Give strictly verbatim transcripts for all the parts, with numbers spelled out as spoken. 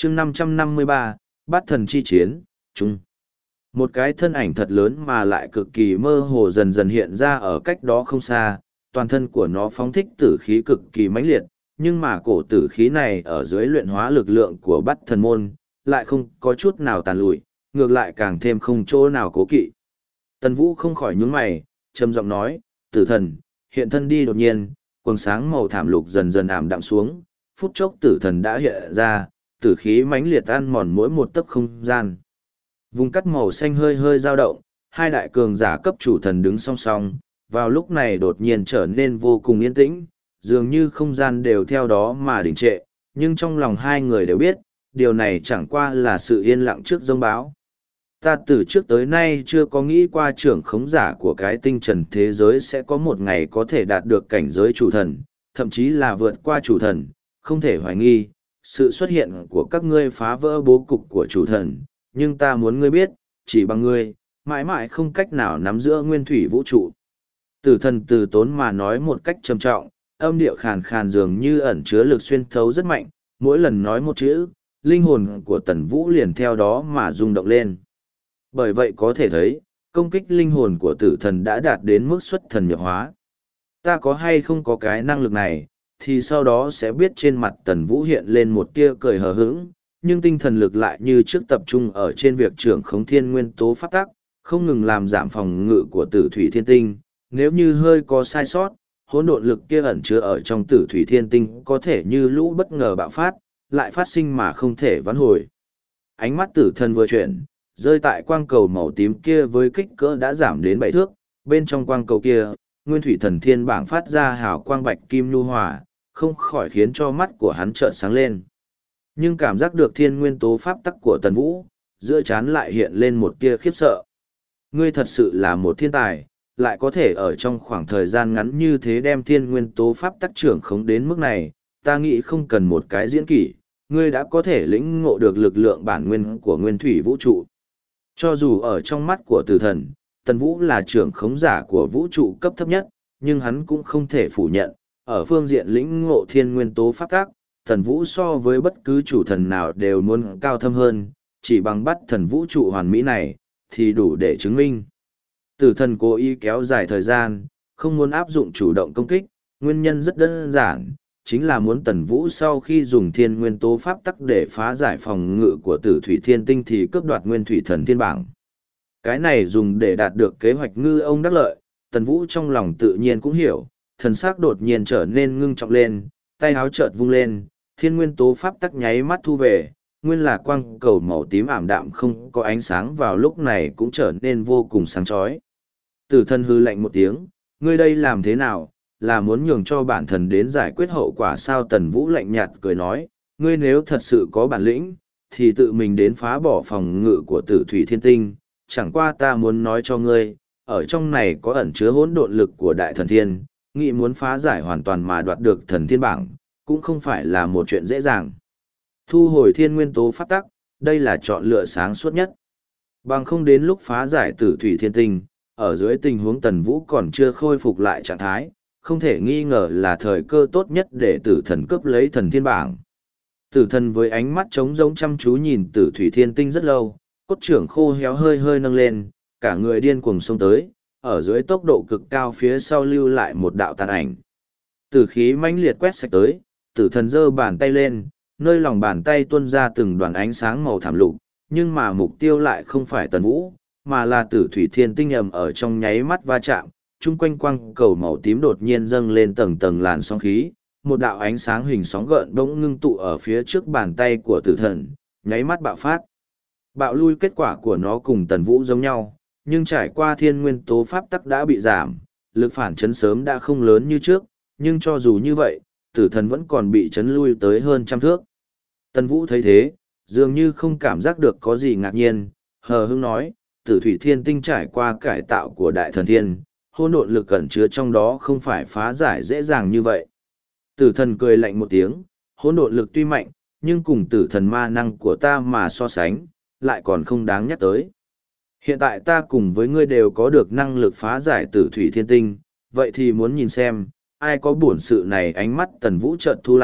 chương năm trăm năm mươi ba, bát thần chi chiến, chung. Một cái thân ảnh thật lớn mà lại cực kỳ mơ hồ dần dần hiện ra ở cách đó không xa, toàn thân của nó phóng thích tử khí cực kỳ mãnh liệt, nhưng mà cổ tử khí này ở dưới luyện hóa lực lượng của bát thần môn, lại không có chút nào tàn lụi, ngược lại càng thêm không chỗ nào cố kỵ. Tần Vũ không khỏi nhướng mày, trầm giọng nói, tử thần, hiện thân đi. Đột nhiên, quầng sáng màu thảm lục dần dần ảm đạm xuống, phút chốc tử thần đã hiện ra, tử khí mãnh liệt ăn mòn mỗi một tấc không gian. Vùng cắt màu xanh hơi hơi dao động, hai đại cường giả cấp chủ thần đứng song song, vào lúc này đột nhiên trở nên vô cùng yên tĩnh, dường như không gian đều theo đó mà đình trệ, nhưng trong lòng hai người đều biết, điều này chẳng qua là sự yên lặng trước giông báo. Ta từ trước tới nay chưa có nghĩ qua trưởng khống giả của cái tinh trần thế giới sẽ có một ngày có thể đạt được cảnh giới chủ thần, thậm chí là vượt qua chủ thần, không thể hoài nghi, sự xuất hiện của các ngươi phá vỡ bố cục của chủ thần, nhưng ta muốn ngươi biết, chỉ bằng ngươi, mãi mãi không cách nào nắm giữ nguyên thủy vũ trụ. Tử thần từ tốn mà nói một cách trầm trọng, âm điệu khàn khàn dường như ẩn chứa lực xuyên thấu rất mạnh, mỗi lần nói một chữ, linh hồn của Tần Vũ liền theo đó mà rung động lên. Bởi vậy có thể thấy, công kích linh hồn của tử thần đã đạt đến mức xuất thần nhập hóa. Ta có hay không có cái năng lực này, thì sau đó sẽ biết. Trên mặt Tần Vũ hiện lên một tia cười hờ hững, nhưng tinh thần lực lại như trước tập trung ở trên việc trưởng khống thiên nguyên tố pháp tắc, không ngừng làm giảm phòng ngự của tử thủy thiên tinh. Nếu như hơi có sai sót, hỗn độn lực kia ẩn chứa ở trong tử thủy thiên tinh có thể như lũ bất ngờ bạo phát, lại phát sinh mà không thể vãn hồi. Ánh mắt tử thần vừa chuyển, rơi tại quang cầu màu tím kia với kích cỡ đã giảm đến bảy thước, bên trong quang cầu kia, nguyên thủy thần thiên bảng phát ra hào quang bạch kim nhu hòa, không khỏi khiến cho mắt của hắn trợn sáng lên. Nhưng cảm giác được thiên nguyên tố pháp tắc của Tần Vũ, giữa trán lại hiện lên một tia khiếp sợ. Ngươi thật sự là một thiên tài, lại có thể ở trong khoảng thời gian ngắn như thế đem thiên nguyên tố pháp tắc trưởng khống đến mức này, ta nghĩ không cần một cái diễn kỷ, ngươi đã có thể lĩnh ngộ được lực lượng bản nguyên của nguyên thủy vũ trụ. Cho dù ở trong mắt của tử thần, Tần Vũ là trưởng khống giả của vũ trụ cấp thấp nhất, nhưng hắn cũng không thể phủ nhận, ở phương diện lĩnh ngộ thiên nguyên tố pháp tắc, Tần Vũ so với bất cứ chủ thần nào đều muốn cao thâm hơn, chỉ bằng bắt thần vũ trụ hoàn mỹ này, thì đủ để chứng minh. Tử thần cố ý kéo dài thời gian, không muốn áp dụng chủ động công kích, nguyên nhân rất đơn giản, chính là muốn Tần Vũ sau khi dùng thiên nguyên tố pháp tắc để phá giải phòng ngự của tử thủy thiên tinh thì cướp đoạt nguyên thủy thần thiên bảng. Cái này dùng để đạt được kế hoạch ngư ông đắc lợi, Tần Vũ trong lòng tự nhiên cũng hiểu, thần sắc đột nhiên trở nên ngưng trọng lên, tay áo chợt vung lên, thiên nguyên tố pháp tắc nháy mắt thu về, nguyên là quang cầu màu tím ảm đạm không có ánh sáng vào lúc này cũng trở nên vô cùng sáng chói. Tử thần hư lạnh một tiếng, ngươi đây làm thế nào, là muốn nhường cho bản thần đến giải quyết hậu quả sao? Tần Vũ lạnh nhạt cười nói, ngươi nếu thật sự có bản lĩnh, thì tự mình đến phá bỏ phòng ngự của tử thủy thiên tinh, chẳng qua ta muốn nói cho ngươi, ở trong này có ẩn chứa hỗn độn lực của đại thần thiên, nghĩ muốn phá giải hoàn toàn mà đoạt được thần thiên bảng, cũng không phải là một chuyện dễ dàng. Thu hồi thiên nguyên tố pháp tắc, đây là chọn lựa sáng suốt nhất. Bằng không đến lúc phá giải tử thủy thiên tinh, ở dưới tình huống Tần Vũ còn chưa khôi phục lại trạng thái, không thể nghi ngờ là thời cơ tốt nhất để tử thần cướp lấy thần thiên bảng. Tử thần với ánh mắt trống rỗng chăm chú nhìn tử thủy thiên tinh rất lâu, cốt trưởng khô héo hơi hơi nâng lên, cả người điên cuồng xông tới, ở dưới tốc độ cực cao phía sau lưu lại một đạo tàn ảnh. Tử khí mãnh liệt quét sạch tới, tử thần giơ bàn tay lên, nơi lòng bàn tay tuôn ra từng đoàn ánh sáng màu thảm lục, nhưng mà mục tiêu lại không phải Tần Vũ, mà là tử thủy thiên tinh ầm ở trong nháy mắt va chạm, chung quanh quang cầu màu tím đột nhiên dâng lên tầng tầng làn sóng khí, một đạo ánh sáng hình sóng gợn bỗng ngưng tụ ở phía trước bàn tay của tử thần, nháy mắt bạo phát. Bạo lui kết quả của nó cùng Tần Vũ giống nhau, nhưng trải qua thiên nguyên tố pháp tắc đã bị giảm, lực phản chấn sớm đã không lớn như trước, nhưng cho dù như vậy, tử thần vẫn còn bị chấn lui tới hơn trăm thước. Tần Vũ thấy thế, dường như không cảm giác được có gì ngạc nhiên, hờ hững nói, tử thủy thiên tinh trải qua cải tạo của đại thần thiên, hỗn độn lực ẩn chứa trong đó không phải phá giải dễ dàng như vậy. Tử thần cười lạnh một tiếng, hỗn độn lực tuy mạnh, nhưng cùng tử thần ma năng của ta mà so sánh, lại còn không đáng nhắc tới. Hiện tại ta cùng với ngươi đều có được năng lực phá giải tử thủy thiên tinh, vậy thì muốn nhìn xem, ai có bổn sự này. Ánh mắt Tần Vũ chợt thu lại,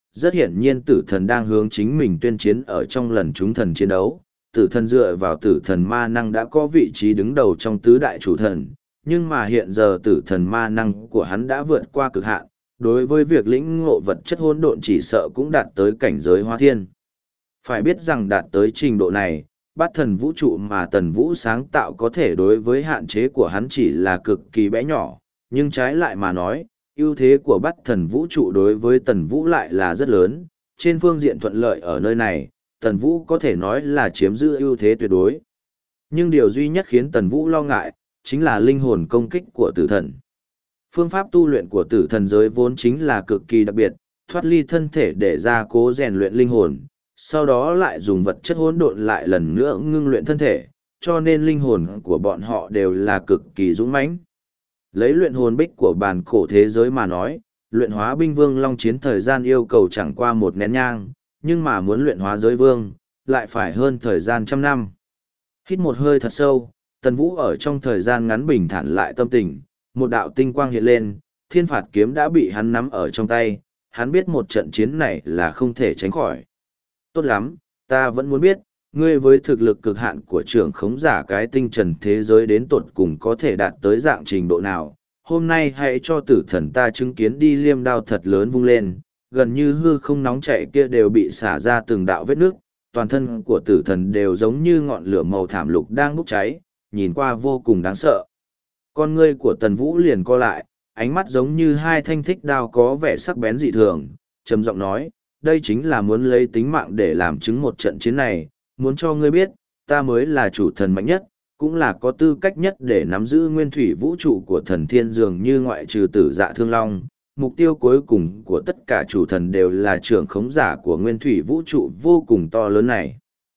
rất hiển nhiên tử thần đang hướng chính mình tuyên chiến ở trong lần chúng thần chiến đấu. Tử thần dựa vào tử thần ma năng đã có vị trí đứng đầu trong tứ đại chủ thần, nhưng mà hiện giờ tử thần ma năng của hắn đã vượt qua cực hạn, đối với việc lĩnh ngộ vật chất hỗn độn chỉ sợ cũng đạt tới cảnh giới hóa thiên. Phải biết rằng đạt tới trình độ này, bát thần vũ trụ mà Tần Vũ sáng tạo có thể đối với hạn chế của hắn chỉ là cực kỳ bé nhỏ, nhưng trái lại mà nói, ưu thế của bát thần vũ trụ đối với Tần Vũ lại là rất lớn. Trên phương diện thuận lợi ở nơi này, Tần Vũ có thể nói là chiếm giữ ưu thế tuyệt đối. Nhưng điều duy nhất khiến Tần Vũ lo ngại, chính là linh hồn công kích của tử thần. Phương pháp tu luyện của tử thần giới vốn chính là cực kỳ đặc biệt, thoát ly thân thể để ra cố rèn luyện linh hồn, sau đó lại dùng vật chất hỗn độn lại lần nữa ngưng luyện thân thể, cho nên linh hồn của bọn họ đều là cực kỳ dũng mãnh. Lấy luyện hồn bích của bản cổ thế giới mà nói, luyện hóa binh vương long chiến thời gian yêu cầu chẳng qua một nén nhang, nhưng mà muốn luyện hóa giới vương, lại phải hơn thời gian trăm năm. Hít một hơi thật sâu, Tần Vũ ở trong thời gian ngắn bình thản lại tâm tình, một đạo tinh quang hiện lên, thiên phạt kiếm đã bị hắn nắm ở trong tay, hắn biết một trận chiến này là không thể tránh khỏi. Tốt lắm, ta vẫn muốn biết, ngươi với thực lực cực hạn của trưởng khống giả cái tinh trần thế giới đến tột cùng có thể đạt tới dạng trình độ nào. Hôm nay hãy cho tử thần ta chứng kiến đi. Liêm đao thật lớn vung lên, gần như hư không nóng chảy kia đều bị xả ra từng đạo vết nước, toàn thân của tử thần đều giống như ngọn lửa màu thảm lục đang bốc cháy, nhìn qua vô cùng đáng sợ. Con ngươi của Tần Vũ liền co lại, ánh mắt giống như hai thanh thích đao có vẻ sắc bén dị thường, trầm giọng nói, đây chính là muốn lấy tính mạng để làm chứng một trận chiến này, muốn cho ngươi biết, ta mới là chủ thần mạnh nhất, cũng là có tư cách nhất để nắm giữ nguyên thủy vũ trụ của thần thiên, dường như ngoại trừ Tử Dạ Thương Long. Mục tiêu cuối cùng của tất cả chủ thần đều là trưởng khống giả của nguyên thủy vũ trụ vô cùng to lớn này.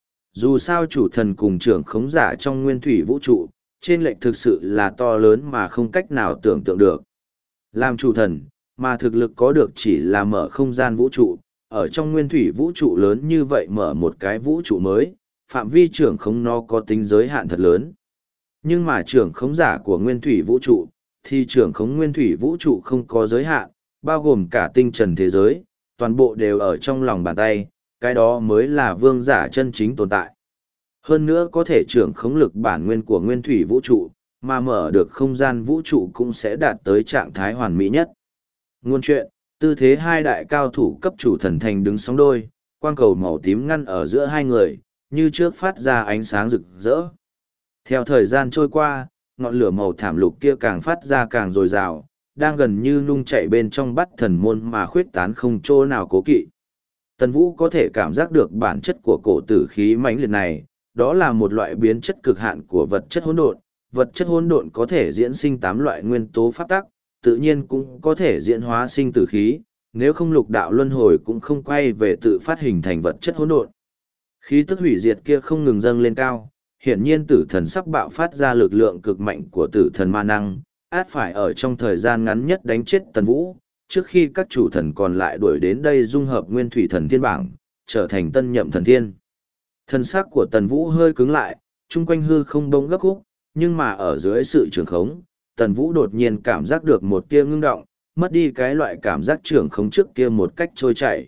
Dù sao chủ thần cùng trưởng khống giả trong nguyên thủy vũ trụ, trên lệch thực sự là to lớn mà không cách nào tưởng tượng được. Làm chủ thần, mà thực lực có được chỉ là mở không gian vũ trụ, ở trong nguyên thủy vũ trụ lớn như vậy mở một cái vũ trụ mới, phạm vi trưởng khống nó có tính giới hạn thật lớn. Nhưng mà trưởng khống giả của nguyên thủy vũ trụ, thì trưởng khống nguyên thủy vũ trụ không có giới hạn, bao gồm cả tinh trần thế giới, toàn bộ đều ở trong lòng bàn tay, cái đó mới là vương giả chân chính tồn tại. Hơn nữa có thể trưởng khống lực bản nguyên của nguyên thủy vũ trụ, mà mở được không gian vũ trụ cũng sẽ đạt tới trạng thái hoàn mỹ nhất. Ngôn chuyện, tư thế hai đại cao thủ cấp chủ thần thành đứng sóng đôi, quang cầu màu tím ngăn ở giữa hai người, như trước phát ra ánh sáng rực rỡ. Theo thời gian trôi qua, ngọn lửa màu thảm lục kia càng phát ra càng dồi dào, đang gần như nung chạy bên trong bắt thần môn mà khuyết tán không chỗ nào cố kỵ. Tần Vũ có thể cảm giác được bản chất của cổ tử khí mãnh liệt này, đó là một loại biến chất cực hạn của vật chất hỗn độn. Vật chất hỗn độn có thể diễn sinh tám loại nguyên tố pháp tắc, tự nhiên cũng có thể diễn hóa sinh tử khí, nếu không lục đạo luân hồi cũng không quay về tự phát hình thành vật chất hỗn độn. Khí tức hủy diệt kia không ngừng dâng lên cao, hiển nhiên tử thần sắp bạo phát ra lực lượng cực mạnh của tử thần ma năng, át phải ở trong thời gian ngắn nhất đánh chết Tần Vũ, trước khi các chủ thần còn lại đuổi đến đây dung hợp nguyên thủy thần thiên bảng, trở thành tân nhậm thần thiên. Thân xác của Tần Vũ hơi cứng lại, chung quanh hư không bỗng gấp khúc, nhưng mà ở dưới sự trường khống, Tần Vũ đột nhiên cảm giác được một tia ngưng động, mất đi cái loại cảm giác trường khống trước kia một cách trôi chảy.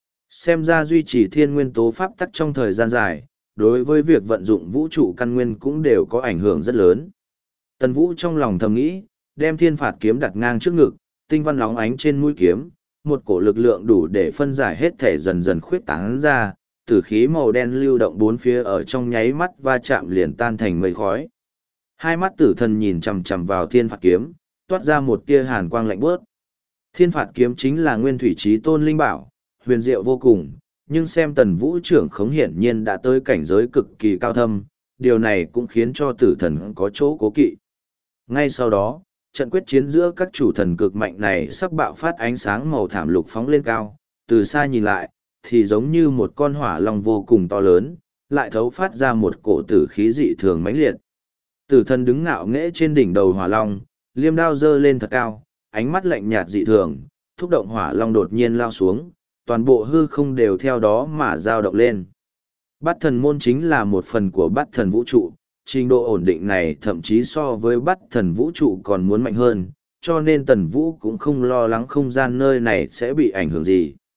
Xem ra duy trì thiên nguyên tố pháp tắc trong thời gian dài, đối với việc vận dụng vũ trụ căn nguyên cũng đều có ảnh hưởng rất lớn. Tần Vũ trong lòng thầm nghĩ, đem thiên phạt kiếm đặt ngang trước ngực, tinh văn lóng ánh trên mũi kiếm, một cổ lực lượng đủ để phân giải hết thể dần dần khuyết tán ra, tử khí màu đen lưu động bốn phía ở trong nháy mắt va chạm liền tan thành mây khói. Hai mắt tử thần nhìn chằm chằm vào thiên phạt kiếm, toát ra một tia hàn quang lạnh bớt. Thiên phạt kiếm chính là nguyên thủy chí tôn linh bảo, huyền diệu vô cùng, nhưng xem Tần Vũ trưởng khống hiển nhiên đã tới cảnh giới cực kỳ cao thâm, điều này cũng khiến cho tử thần có chỗ cố kỵ. Ngay sau đó, trận quyết chiến giữa các chủ thần cực mạnh này sắp bạo phát ánh sáng màu thảm lục phóng lên cao, từ xa nhìn lại, thì giống như một con hỏa long vô cùng to lớn, lại thấu phát ra một cổ tử khí dị thường mãnh liệt. Tử thần đứng ngạo nghễ trên đỉnh đầu hỏa long, liêm đao giơ lên thật cao, ánh mắt lạnh nhạt dị thường, thúc động hỏa long đột nhiên lao xuống, toàn bộ hư không đều theo đó mà dao động lên. Bát thần môn chính là một phần của bát thần vũ trụ, trình độ ổn định này thậm chí so với bát thần vũ trụ còn muốn mạnh hơn, cho nên Tần Vũ cũng không lo lắng không gian nơi này sẽ bị ảnh hưởng gì.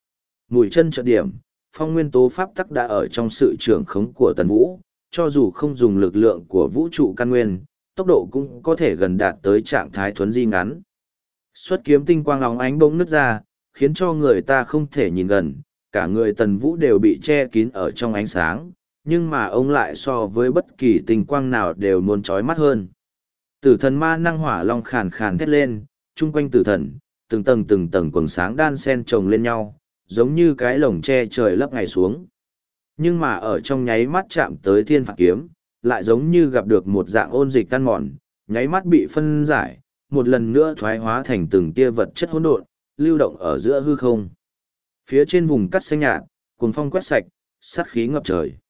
Mùi chân trợ điểm, phong nguyên tố pháp tắc đã ở trong sự trưởng khống của Tần Vũ, cho dù không dùng lực lượng của vũ trụ căn nguyên, tốc độ cũng có thể gần đạt tới trạng thái thuấn di ngắn. Xuất kiếm tinh quang óng ánh bỗng nứt ra, khiến cho người ta không thể nhìn gần, cả người Tần Vũ đều bị che kín ở trong ánh sáng, nhưng mà ông lại so với bất kỳ tinh quang nào đều muốn chói mắt hơn. Tử thần ma năng hỏa long khàn khàn thét lên, chung quanh tử thần, từng tầng từng tầng quầng sáng đan sen chồng lên nhau, giống như cái lồng che trời lấp ngày xuống. Nhưng mà ở trong nháy mắt chạm tới thiên phạt kiếm, lại giống như gặp được một dạng ôn dịch tan mòn, nháy mắt bị phân giải, một lần nữa thoái hóa thành từng tia vật chất hỗn độn, lưu động ở giữa hư không. Phía trên vùng cắt xanh nhạt, cuồng phong quét sạch, sát khí ngập trời.